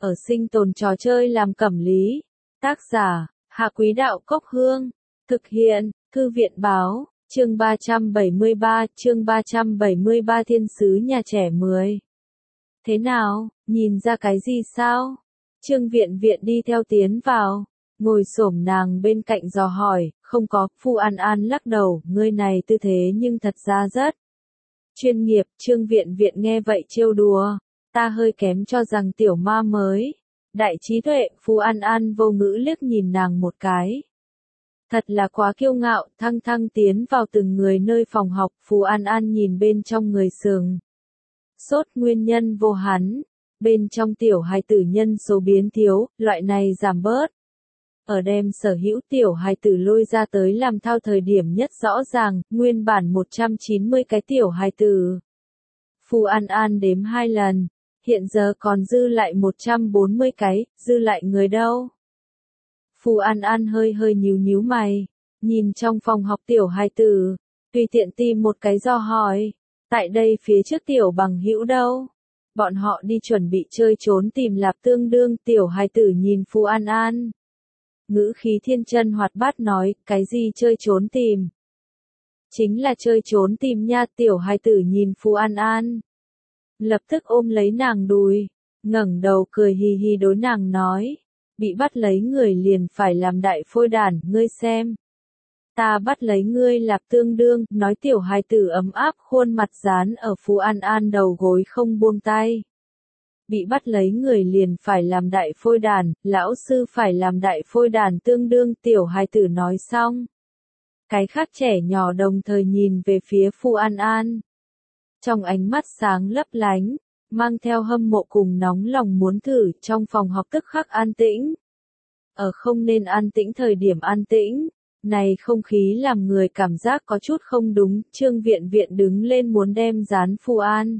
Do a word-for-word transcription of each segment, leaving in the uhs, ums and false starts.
ở sinh tồn trò chơi làm cẩm lý. Tác giả, Hạ Quý Đạo Cốc Hương. Thực hiện, Thư viện Báo, chương ba trăm bảy mươi ba, chương ba trăm bảy mươi ba Thiên sứ nhà trẻ mười. Thế nào, nhìn ra cái gì sao? Trương Viện Viện đi theo tiến vào, ngồi xổm nàng bên cạnh dò hỏi, không có, Phu An An lắc đầu, ngươi này tư thế nhưng thật ra rất chuyên nghiệp. Trương Viện Viện nghe vậy trêu đùa, ta hơi kém cho rằng tiểu ma mới đại trí tuệ. Phu An An vô ngữ liếc nhìn nàng một cái. Thật là quá kiêu ngạo. Thăng thăng tiến vào từng người nơi phòng học. Phu An An nhìn bên trong người sừng sốt, nguyên nhân vô hắn. Bên trong tiểu hài tử nhân số biến thiếu, loại này giảm bớt. Ở đem sở hữu tiểu hài tử lôi ra tới làm thao thời điểm nhất rõ ràng, nguyên bản một trăm chín mươi cái tiểu hài tử. Phu An An đếm hai lần, hiện giờ còn dư lại một trăm bốn mươi cái, dư lại người đâu? Phu An An hơi hơi nhíu nhíu mày, nhìn trong phòng học tiểu hài tử, tùy tiện tìm một cái do hỏi, tại đây phía trước tiểu bằng hữu đâu? Bọn họ đi chuẩn bị chơi trốn tìm lạp. Tương đương tiểu hài tử nhìn Phu An An, ngữ khí thiên chân hoạt bát nói, cái gì chơi trốn tìm? Chính là chơi trốn tìm nha. Tiểu hài tử nhìn Phu An An, lập tức ôm lấy nàng đùi, ngẩng đầu cười hì hì đối nàng nói, bị bắt lấy người liền phải làm đại phôi đản, ngươi xem. Ta bắt lấy ngươi lạp. Tương đương, nói tiểu hài tử ấm áp khuôn mặt dán ở Phu An An đầu gối không buông tay. Bị bắt lấy người liền phải làm đại phôi đàn, lão sư phải làm đại phôi đàn. Tương đương, tiểu hài tử nói xong. Cái khác trẻ nhỏ đồng thời nhìn về phía Phu An An. Trong ánh mắt sáng lấp lánh, mang theo hâm mộ cùng nóng lòng muốn thử. Trong phòng học tức khắc an tĩnh. Ở không nên an tĩnh thời điểm an tĩnh. Này không khí làm người cảm giác có chút không đúng. Trương Viện Viện đứng lên muốn đem dán Phu An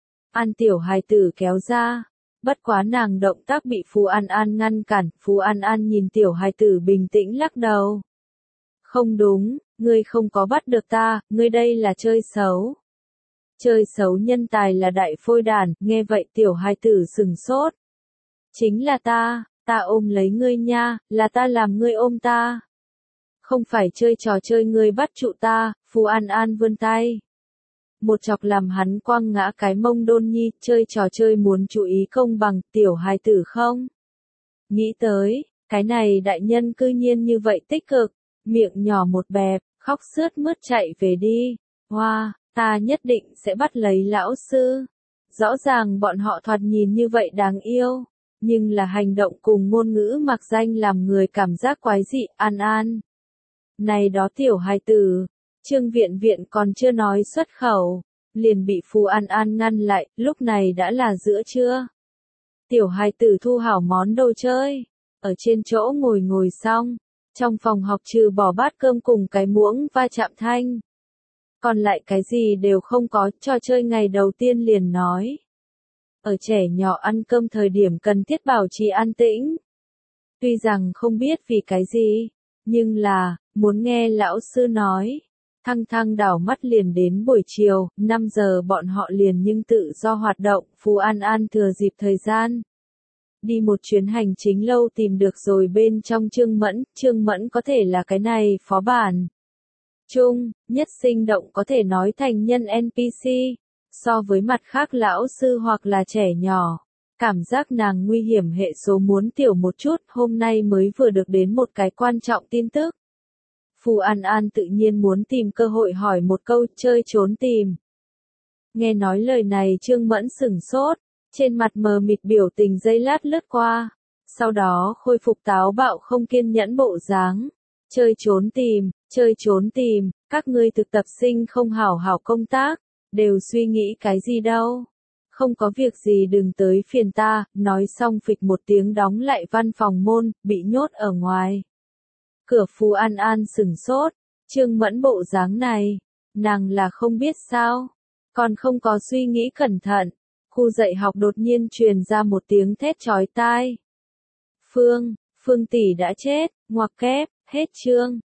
An tiểu hài tử kéo ra. Bất quá nàng động tác bị Phu An An ngăn cản. Phu An An nhìn tiểu hài tử bình tĩnh lắc đầu. Không đúng, ngươi không có bắt được ta, ngươi đây là chơi xấu. Chơi xấu nhân tài là đại phôi đàn. Nghe vậy tiểu hài tử sừng sốt. Chính là ta, ta ôm lấy ngươi nha, là ta làm ngươi ôm ta. Không phải chơi trò chơi ngươi bắt trụ ta. Phu An An vươn tay, một chọc làm hắn quăng ngã cái mông. Đôn nhi, chơi trò chơi muốn chú ý công bằng, tiểu hài tử không nghĩ tới, cái này đại nhân cư nhiên như vậy tích cực, miệng nhỏ một bẹp, khóc sướt mướt chạy về đi. Hoa, wow, ta nhất định sẽ bắt lấy lão sư. Rõ ràng bọn họ thoạt nhìn như vậy đáng yêu, nhưng là hành động cùng ngôn ngữ mặc danh làm người cảm giác quái dị. An An, này đó tiểu hài tử. Trương Viện Viện còn chưa nói xuất khẩu, liền bị Phu An An ngăn lại. Lúc này đã là giữa trưa. Tiểu hài tử thu hảo món đồ chơi, ở trên chỗ ngồi ngồi xong. Trong phòng học trừ bỏ bát cơm cùng cái muỗng va chạm thanh, còn lại cái gì đều không có. Trò chơi ngày đầu tiên liền nói, ở trẻ nhỏ ăn cơm thời điểm cần thiết bảo trì an tĩnh. Tuy rằng không biết vì cái gì, nhưng là, muốn nghe lão sư nói. Thăng thăng đảo mắt liền đến buổi chiều, năm giờ bọn họ liền nhưng tự do hoạt động. Phu An An thừa dịp thời gian, đi một chuyến hành chính lâu tìm được rồi bên trong Trương Mẫn. Trương Mẫn có thể là cái này phó bản chung, nhất sinh động có thể nói thành nhân en pê xê. So với mặt khác lão sư hoặc là trẻ nhỏ, cảm giác nàng nguy hiểm hệ số muốn tiểu một chút. Hôm nay mới vừa được đến một cái quan trọng tin tức. Phu An An tự nhiên muốn tìm cơ hội hỏi một câu, chơi trốn tìm. Nghe nói lời này Trương Mẫn sửng sốt, trên mặt mờ mịt biểu tình giây lát lướt qua, sau đó khôi phục táo bạo không kiên nhẫn bộ dáng. Chơi trốn tìm, chơi trốn tìm, các ngươi thực tập sinh không hảo hảo công tác, đều suy nghĩ cái gì đâu. Không có việc gì đừng tới phiền ta. Nói xong phịch một tiếng đóng lại văn phòng môn, bị nhốt ở ngoài. Cửa. Phu An An sửng sốt, Trương Mẫn bộ dáng này, nàng là không biết sao, còn không có suy nghĩ cẩn thận. Khu dạy học đột nhiên truyền ra một tiếng thét chói tai. Phương, Phương tỷ đã chết. Ngoặc kép, hết chương.